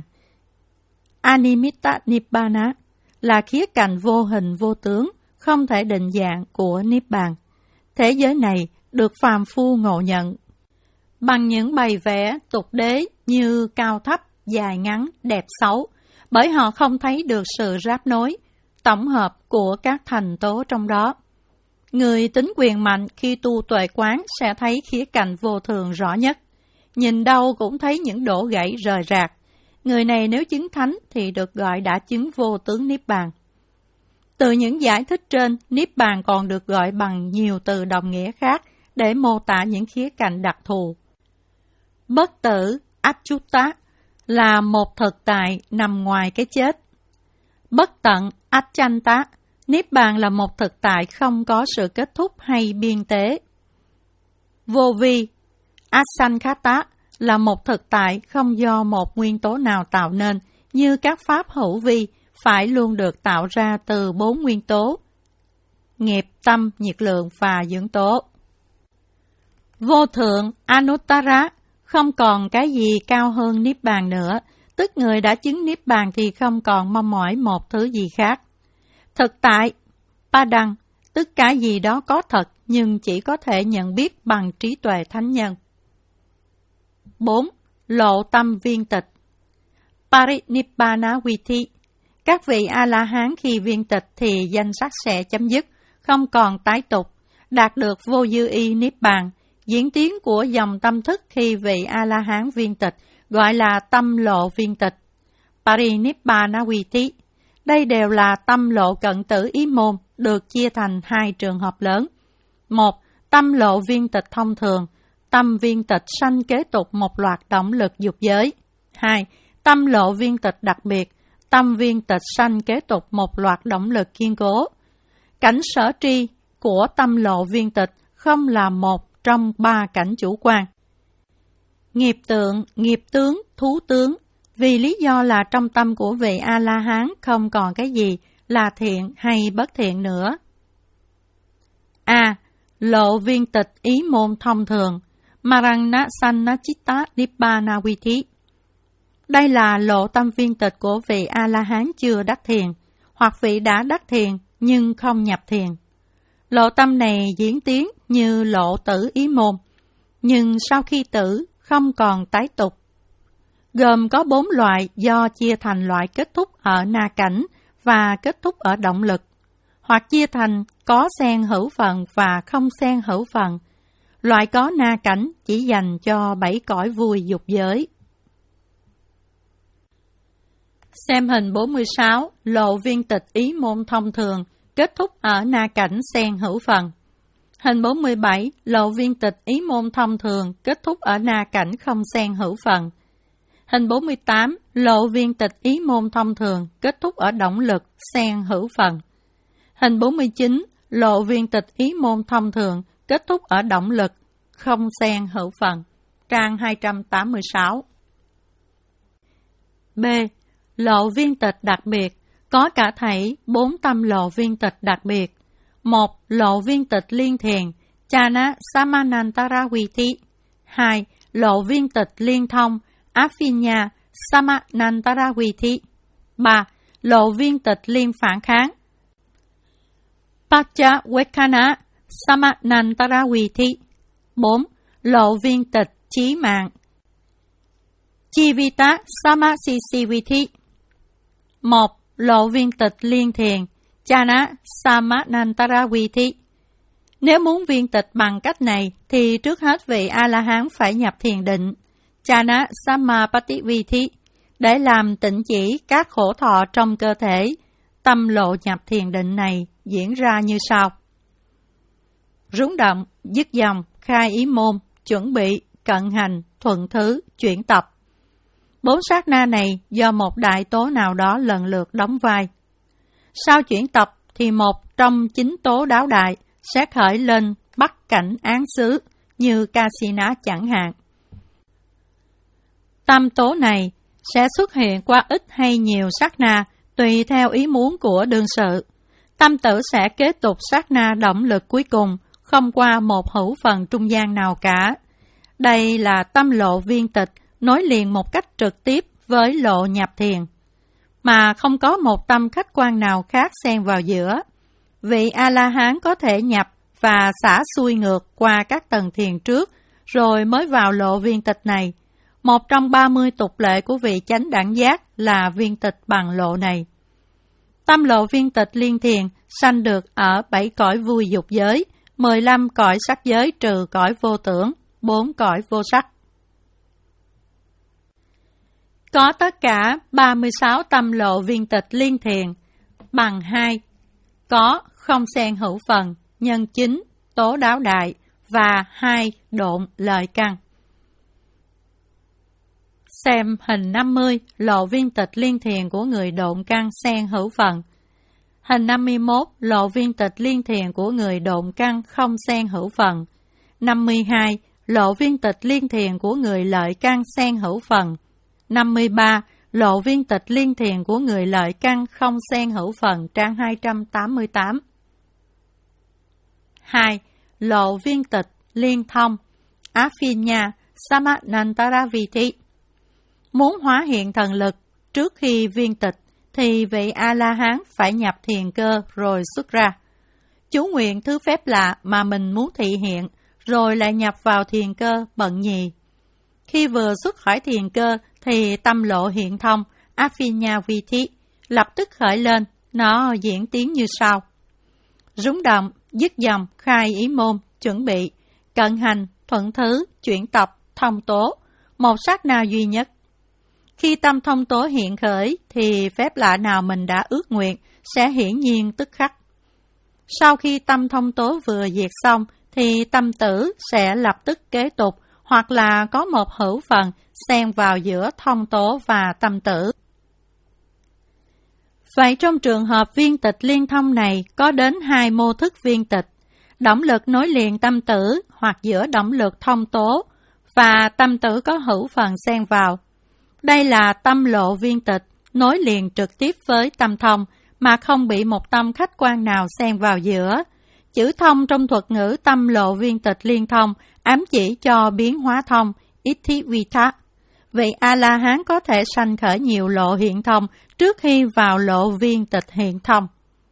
[SPEAKER 1] Animitta Nibbana, là khía cạnh vô hình vô tướng, không thể định dạng của Niết Bàn. Thế giới này được phàm phu ngộ nhận bằng những bày vẽ tục đế như cao thấp, dài ngắn, đẹp xấu, bởi họ không thấy được sự ráp nối, tổng hợp của các thành tố trong đó. Người tính quyền mạnh khi tu tuệ quán sẽ thấy khía cạnh vô thường rõ nhất, nhìn đâu cũng thấy những đổ gãy rời rạc. Người này nếu chứng thánh thì được gọi đã chứng vô tướng Niết Bàn. Từ những giải thích trên, Niết Bàn còn được gọi bằng nhiều từ đồng nghĩa khác để mô tả những khía cạnh đặc thù. Bất tử, Achyuta, là một thực tại nằm ngoài cái chết. Bất tận, Achanta, Niết Bàn là một thực tại không có sự kết thúc hay biên tế. Vô vi, Asankhata, là một thực tại không do một nguyên tố nào tạo nên, như các pháp hữu vi phải luôn được tạo ra từ bốn nguyên tố: nghiệp, tâm, nhiệt lượng và dưỡng tố. Vô thượng, Anuttara, không còn cái gì cao hơn Niết Bàn nữa, tức người đã chứng Niết Bàn thì không còn mong mỏi một thứ gì khác. Thực tại, Padang, tức cái gì đó có thật nhưng chỉ có thể nhận biết bằng trí tuệ thánh nhân. Bốn. Lộ tâm viên tịch, Parinibbana Vithi, các vị A-la-hán khi viên tịch thì danh sắc sẽ chấm dứt, không còn tái tục, đạt được vô dư y Niết Bàn. Diễn tiến của dòng tâm thức khi vị A-la-hán viên tịch gọi là tâm lộ viên tịch, Parinibbana Vithi. Đây đều là tâm lộ cận tử ý môn, được chia thành hai trường hợp lớn. Một. Tâm lộ viên tịch thông thường, tâm viên tịch sanh kế tục một loạt động lực dục giới. Hai. Tâm lộ viên tịch đặc biệt, tâm viên tịch sanh kế tục một loạt động lực kiên cố. Cảnh sở tri của tâm lộ viên tịch không là một trong ba cảnh chủ quan: nghiệp tượng, nghiệp tướng, thú tướng, vì lý do là trong tâm của vị A-la-hán không còn cái gì là thiện hay bất thiện nữa. A. Lộ viên tịch ý môn thông thường, Maranasanachitta Nibbana Vithi. Đây là lộ tâm viên tịch của vị A-la-hán chưa đắc thiền, hoặc vị đã đắc thiền nhưng không nhập thiền. Lộ tâm này diễn tiến như lộ tử ý môn, nhưng sau khi tử không còn tái tục. Gồm có bốn loại do chia thành loại kết thúc ở na cảnh và kết thúc ở động lực, hoặc chia thành có xen hữu phận và không xen hữu phận. Loại có na cảnh chỉ dành cho bảy cõi vui dục giới. Xem hình bốn mươi sáu, lộ viên tịch ý môn thông thường, kết thúc ở na cảnh xen hữu phận. Hình bốn mươi bảy, lộ viên tịch ý môn thông thường, kết thúc ở na cảnh không xen hữu phận. Hình bốn mươi tám, lộ viên tịch ý môn thông thường, kết thúc ở động lực xen hữu phận. Hình bốn mươi chín, lộ viên tịch ý môn thông thường, kết thúc ở động lực không xen hữu phận. Trang hai trăm tám mươi sáu. B. Lộ viên tịch đặc biệt, có cả thảy bốn tâm lộ viên tịch đặc biệt. Một. Lộ viên tịch liên thiền, Chana Samanantara Vithi. Hai. Lộ viên tịch liên thông, Afinya Samanantara Vithi. Ba. Lộ viên tịch liên phản kháng, Pachawekkhana Samanantara Vithi. bốn. Lộ viên tịch chí mạng. Chivita Samasisiviti. một. Lộ viên tịch liên thiền, Chana Samanantaraviti. Nếu muốn viên tịch bằng cách này, thì trước hết vị A-la-hán phải nhập thiền định, Chana Samapattiviti, để làm tịnh chỉ các khổ thọ trong cơ thể. Tâm lộ nhập thiền định này diễn ra như sau. Rúng động, dứt dòng, khai ý môn, chuẩn bị, cận hành, thuận thứ, chuyển tập. Bốn sát na này do một đại tố nào đó lần lượt đóng vai. Sau chuyển tập thì một trong chín tố đáo đại sẽ khởi lên bắt cảnh án xứ như Kasina chẳng hạn. Tâm tố này sẽ xuất hiện qua ít hay nhiều sát na tùy theo ý muốn của đương sự. Tâm tử sẽ kế tục sát na động lực cuối cùng, không qua một hữu phần trung gian nào cả. Đây là tâm lộ viên tịch nối liền một cách trực tiếp với lộ nhập thiền, mà không có một tâm khách quan nào khác xen vào giữa. Vị A-la-hán có thể nhập và xả xuôi ngược qua các tầng thiền trước, rồi mới vào lộ viên tịch này. Một trong ba mươi tục lệ của vị chánh đẳng giác là viên tịch bằng lộ này. Tâm lộ viên tịch liên thiền sanh được ở bảy cõi vui dục giới, mười lăm cõi sắc giới trừ cõi vô tưởng, bốn cõi vô sắc. Có tất cả ba mươi sáu tâm lộ viên tịch liên thiền, bằng hai, có không xen hữu phần, nhân chính, tố đáo đại và hai độn lợi căn. Xem hình năm mươi, lộ viên tịch liên thiền của người độn căn xen hữu phần. Hình năm mươi mốt, lộ viên tịch liên thiền của người độn căn không xen hữu phần. năm mươi hai, lộ viên tịch liên thiền của người lợi căn xen hữu phần. năm mươi ba. Lộ viên tịch liên thiền của người lợi căn không xen hữu phần, trang hai trăm tám mươi tám. hai. Lộ viên tịch liên thông, Afinya Samanantaraviti. Muốn hóa hiện thần lực trước khi viên tịch, thì vị A-la-hán phải nhập thiền cơ rồi xuất ra. Chú nguyện thứ phép lạ mà mình muốn thị hiện, rồi lại nhập vào thiền cơ bận nhì. Khi vừa xuất khỏi thiền cơ, thì tâm lộ hiện thông, Afinyaviti, lập tức khởi lên, nó diễn tiến như sau. Rúng động, dứt dòng, khai ý môn, chuẩn bị, cận hành, thuận thứ, chuyển tập, thông tố, một sát na duy nhất. Khi tâm thông tố hiện khởi, thì phép lạ nào mình đã ước nguyện sẽ hiển nhiên tức khắc. Sau khi tâm thông tố vừa diệt xong, thì tâm tử sẽ lập tức kế tục, hoặc là có một hữu phần xen vào giữa thông tố và tâm tử. Vậy trong trường hợp viên tịch liên thông này có đến hai mô thức viên tịch, động lực nối liền tâm tử hoặc giữa động lực thông tố và tâm tử có hữu phần xen vào. Đây là tâm lộ viên tịch nối liền trực tiếp với tâm thông mà không bị một tâm khách quan nào xen vào giữa. Chữ thông trong thuật ngữ tâm lộ viên tịch liên thông ám chỉ cho biến hóa thông, Ithivita. Vị A-la-hán có thể sanh khởi nhiều lộ hiện thông trước khi vào lộ viên tịch hiện thông.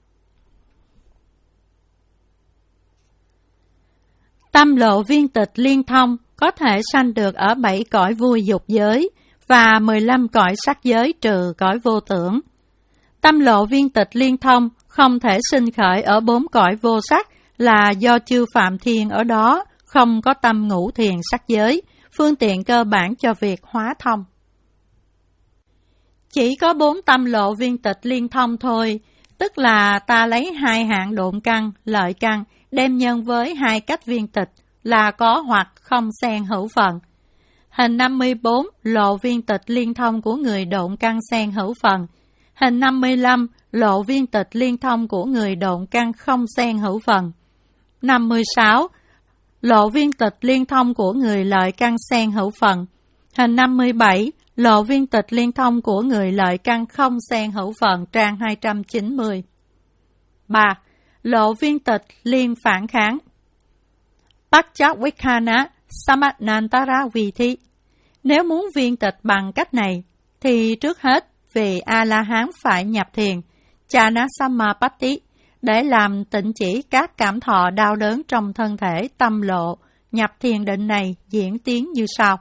[SPEAKER 1] Tâm lộ viên tịch liên thông có thể sanh được ở bảy cõi vui dục giới và mười lăm cõi sắc giới trừ cõi vô tưởng. Tâm lộ viên tịch liên thông không thể sinh khởi ở bốn cõi vô sắc là do chư Phạm Thiên ở đó không có tâm ngũ thiền sắc giới, phương tiện cơ bản cho việc hóa thông. Chỉ có bốn tâm lộ viên tịch liên thông thôi, tức là ta lấy hai hạng độn căn, lợi căn, đem nhân với hai cách viên tịch là có hoặc không xen hữu phần. Hình năm mươi bốn, lộ viên tịch liên thông của người độn căn xen hữu phần. Hình năm mươi lăm, lộ viên tịch liên thông của người độn căn không xen hữu phần. năm mươi sáu, lộ viên tịch liên thông của người lợi căn xen hữu phần. Hình năm mươi bảy, lộ viên tịch liên thông của người lợi căn không xen hữu phần, trang hai trăm chín mươi. ba. Lộ viên tịch liên phản kháng, Pachyavikhana Samanantaraviti. Nếu muốn viên tịch bằng cách này, thì trước hết vị A-la-hán phải nhập thiền, Chanasamapatti, để làm tịnh chỉ các cảm thọ đau đớn trong thân thể tâm lộ, nhập thiền định này diễn tiến như sau.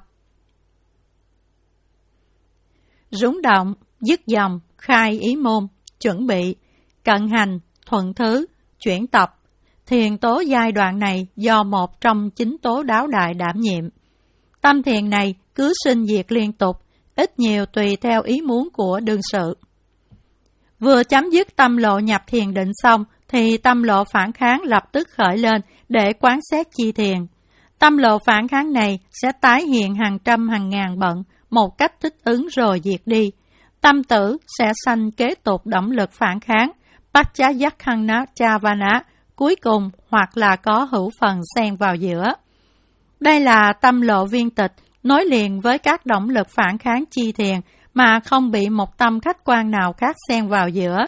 [SPEAKER 1] Rúng động, dứt dòng, khai ý môn, chuẩn bị, cận hành, thuận thứ, chuyển tập. Thiền tố giai đoạn này do một trong chín tố đáo đại đảm nhiệm. Tâm thiền này cứ sinh diệt liên tục, ít nhiều tùy theo ý muốn của đương sự. Vừa chấm dứt tâm lộ nhập thiền định xong, thì tâm lộ phản kháng lập tức khởi lên để quán xét chi thiền. Tâm lộ phản kháng này sẽ tái hiện hàng trăm hàng ngàn bận, một cách thích ứng rồi diệt đi. Tâm tử sẽ sanh kế tục động lực phản kháng, Pachayakkhana Chavana, cuối cùng hoặc là có hữu phần xen vào giữa. Đây là tâm lộ viên tịch, nối liền với các động lực phản kháng chi thiền mà không bị một tâm khách quan nào khác xen vào giữa.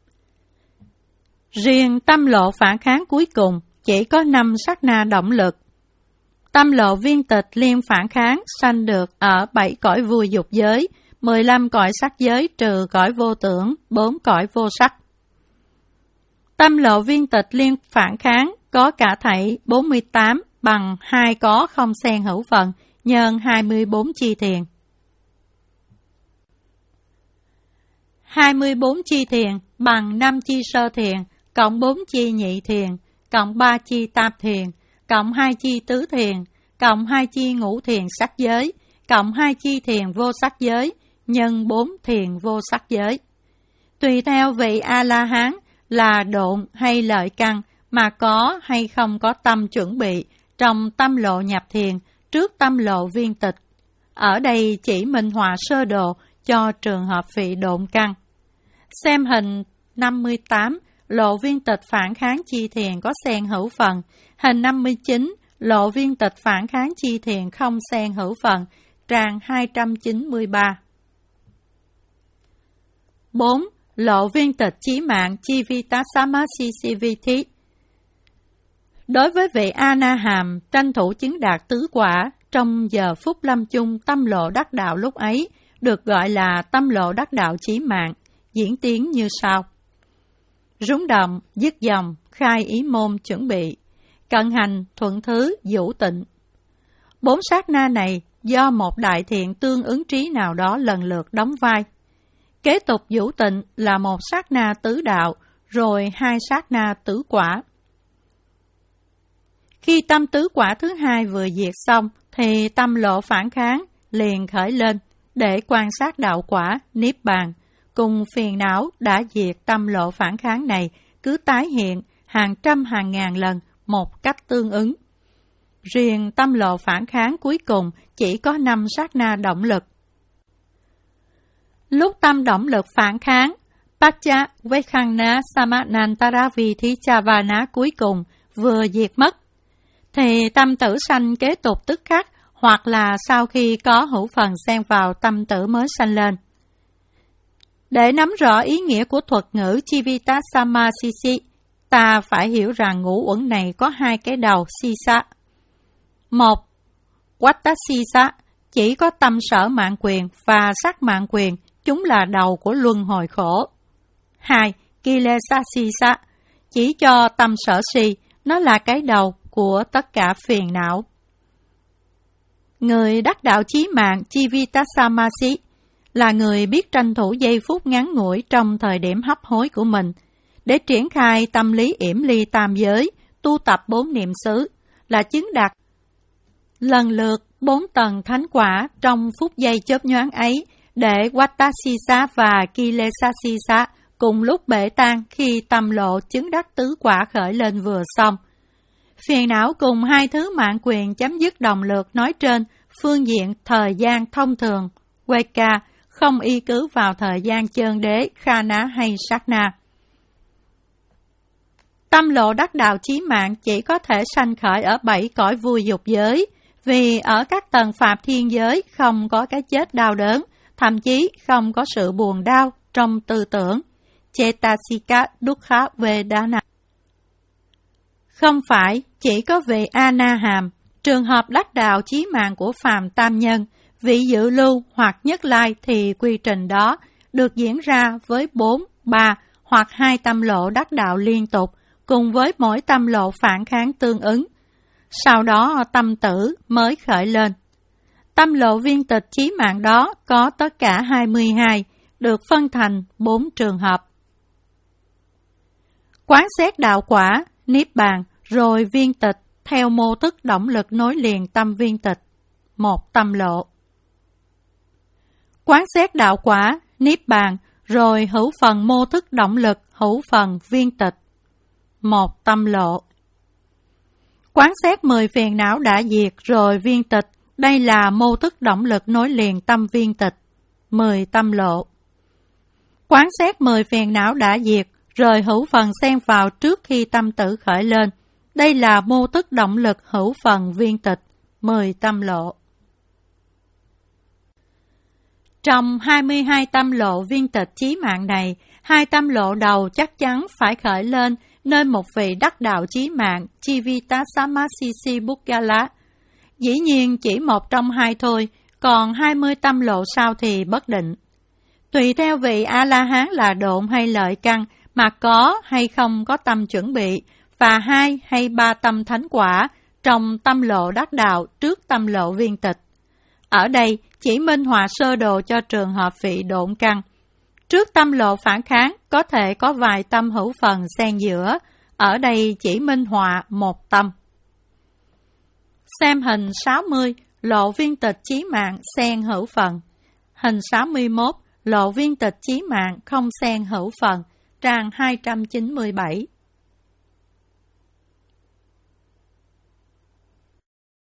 [SPEAKER 1] Riêng tâm lộ phản kháng cuối cùng chỉ có năm sát na động lực. Tâm lộ viên tịch liên phản kháng sanh được ở bảy cõi vui dục giới, mười lăm cõi sắc giới trừ cõi vô tưởng, bốn cõi vô sắc. Tâm lộ viên tịch liên phản kháng có cả thảy bốn mươi tám bằng hai có không xen hữu phần, nhân hai mươi bốn chi thiền. hai mươi bốn chi thiền bằng năm chi sơ thiền, cộng bốn chi nhị thiền, cộng ba chi tam thiền, cộng hai chi tứ thiền, cộng hai chi ngũ thiền sắc giới, cộng hai chi thiền vô sắc giới, nhân bốn thiền vô sắc giới. Tùy theo vị A-la-hán là độn hay lợi căn mà có hay không có tâm chuẩn bị trong tâm lộ nhập thiền trước tâm lộ viên tịch. Ở đây chỉ minh họa sơ đồ cho trường hợp vị độn căn. Xem hình năm mươi tám, lộ viên tịch phản kháng chi thiền có xen hữu phần. Hình năm mươi chín, lộ viên tịch phản kháng chi thiền không xen hữu phần, trang hai trăm chín mươi ba. bốn. Lộ viên tịch chí mạng Chivitasamassisiviti. Đối với vị A-na-hàm tranh thủ chứng đạt tứ quả, trong giờ phút lâm chung tâm lộ đắc đạo lúc ấy, được gọi là tâm lộ đắc đạo chí mạng, diễn tiến như sau. Rúng động, dứt dòng, khai ý môn chuẩn bị, cận hành, thuận thứ, vũ tịnh. Bốn sát na này do một đại thiện tương ứng trí nào đó lần lượt đóng vai. Kế tục vũ tịnh là một sát na tứ đạo, rồi hai sát na tứ quả. Khi tâm tứ quả thứ hai vừa diệt xong, thì tâm lộ phản kháng liền khởi lên để quan sát đạo quả, niết bàn. Cùng phiền não đã diệt tâm lộ phản kháng này cứ tái hiện hàng trăm hàng ngàn lần một cách tương ứng. Riêng tâm lộ phản kháng cuối cùng chỉ có năm sát na động lực. Lúc tâm động lực phản kháng, Pacha Vekhanna Samanantaravithi Chavana cuối cùng vừa diệt mất, thì tâm tử sanh kế tục tức khắc hoặc là sau khi có hữu phần xen vào tâm tử mới sanh lên. Để nắm rõ ý nghĩa của thuật ngữ Chivitasamassisi, ta phải hiểu rằng ngũ uẩn này có hai cái đầu sisa. Một, Wattasisa chỉ có tâm sở mạng quyền và sắc mạng quyền, chúng là đầu của luân hồi khổ. Hai, Kilesasisa chỉ cho tâm sở si, nó là cái đầu của tất cả phiền não. Người đắc đạo chí mạng Chivitasamassisi là người biết tranh thủ giây phút ngắn ngủi trong thời điểm hấp hối của mình, để triển khai tâm lý yểm ly tam giới, tu tập bốn niệm xứ, là chứng đạt lần lượt bốn tầng thánh quả trong phút giây chớp nhoáng ấy, để Wattasisa và Kilesasisa cùng lúc bể tan khi tâm lộ chứng đắc tứ quả khởi lên vừa xong. Phiền não cùng hai thứ mạng quyền chấm dứt đồng lượt nói trên phương diện thời gian thông thường, Weka, không y cứ vào thời gian chân đế, Khana hay Sakna. Tâm lộ đắc đạo chí mạng chỉ có thể sanh khởi ở bảy cõi vui dục giới, vì ở các tầng phạm thiên giới không có cái chết đau đớn, thậm chí không có sự buồn đau trong tư tưởng. Chetasika Dukkha Vedana. Không phải chỉ có vị A-na-hàm, trường hợp đắc đạo chí mạng của phàm tam nhân, vị dự lưu hoặc nhất lai thì quy trình đó được diễn ra với bốn, ba hoặc hai tâm lộ đắc đạo liên tục, cùng với mỗi tâm lộ phản kháng tương ứng. sau đó tâm tử mới khởi lên. Tâm lộ viên tịch chí mạng đó có tất cả hai mươi hai, được phân thành bốn trường hợp. Quán xét đạo quả, niết bàn, rồi viên tịch theo mô thức động lực nối liền tâm viên tịch, một tâm lộ. Quán xét đạo quả, niết bàn, rồi hữu phần mô thức động lực, hữu phần viên tịch, một tâm lộ. Quán xét mười phiền não đã diệt rồi viên tịch, đây là mô thức động lực nối liền tâm viên tịch, mười tâm lộ. Quán xét mười phiền não đã diệt, rồi hữu phần xen vào trước khi tâm tử khởi lên, đây là mô thức động lực hữu phần viên tịch, mười tâm lộ. Trong hai mươi hai tâm lộ viên tịch chí mạng này, hai tâm lộ đầu chắc chắn phải khởi lên nơi một vị đắc đạo chí mạng, Chivitasamassisi Buddhagala. Dĩ nhiên chỉ một trong hai thôi, còn hai mươi tâm lộ sau thì bất định. Tùy theo vị A-la-hán là độn hay lợi căn mà có hay không có tâm chuẩn bị, và hai hay ba tâm thánh quả trong tâm lộ đắc đạo trước tâm lộ viên tịch. Ở đây chỉ minh họa sơ đồ cho trường hợp vị độn căn. Trước tâm lộ phản kháng có thể có vài tâm hữu phần xen giữa, ở đây chỉ minh họa một tâm. Xem hình sáu mươi, lộ viên tịch chí mạng xen hữu phần. Hình sáu mươi mốt, lộ viên tịch chí mạng không xen hữu phần, trang hai trăm chín mươi bảy.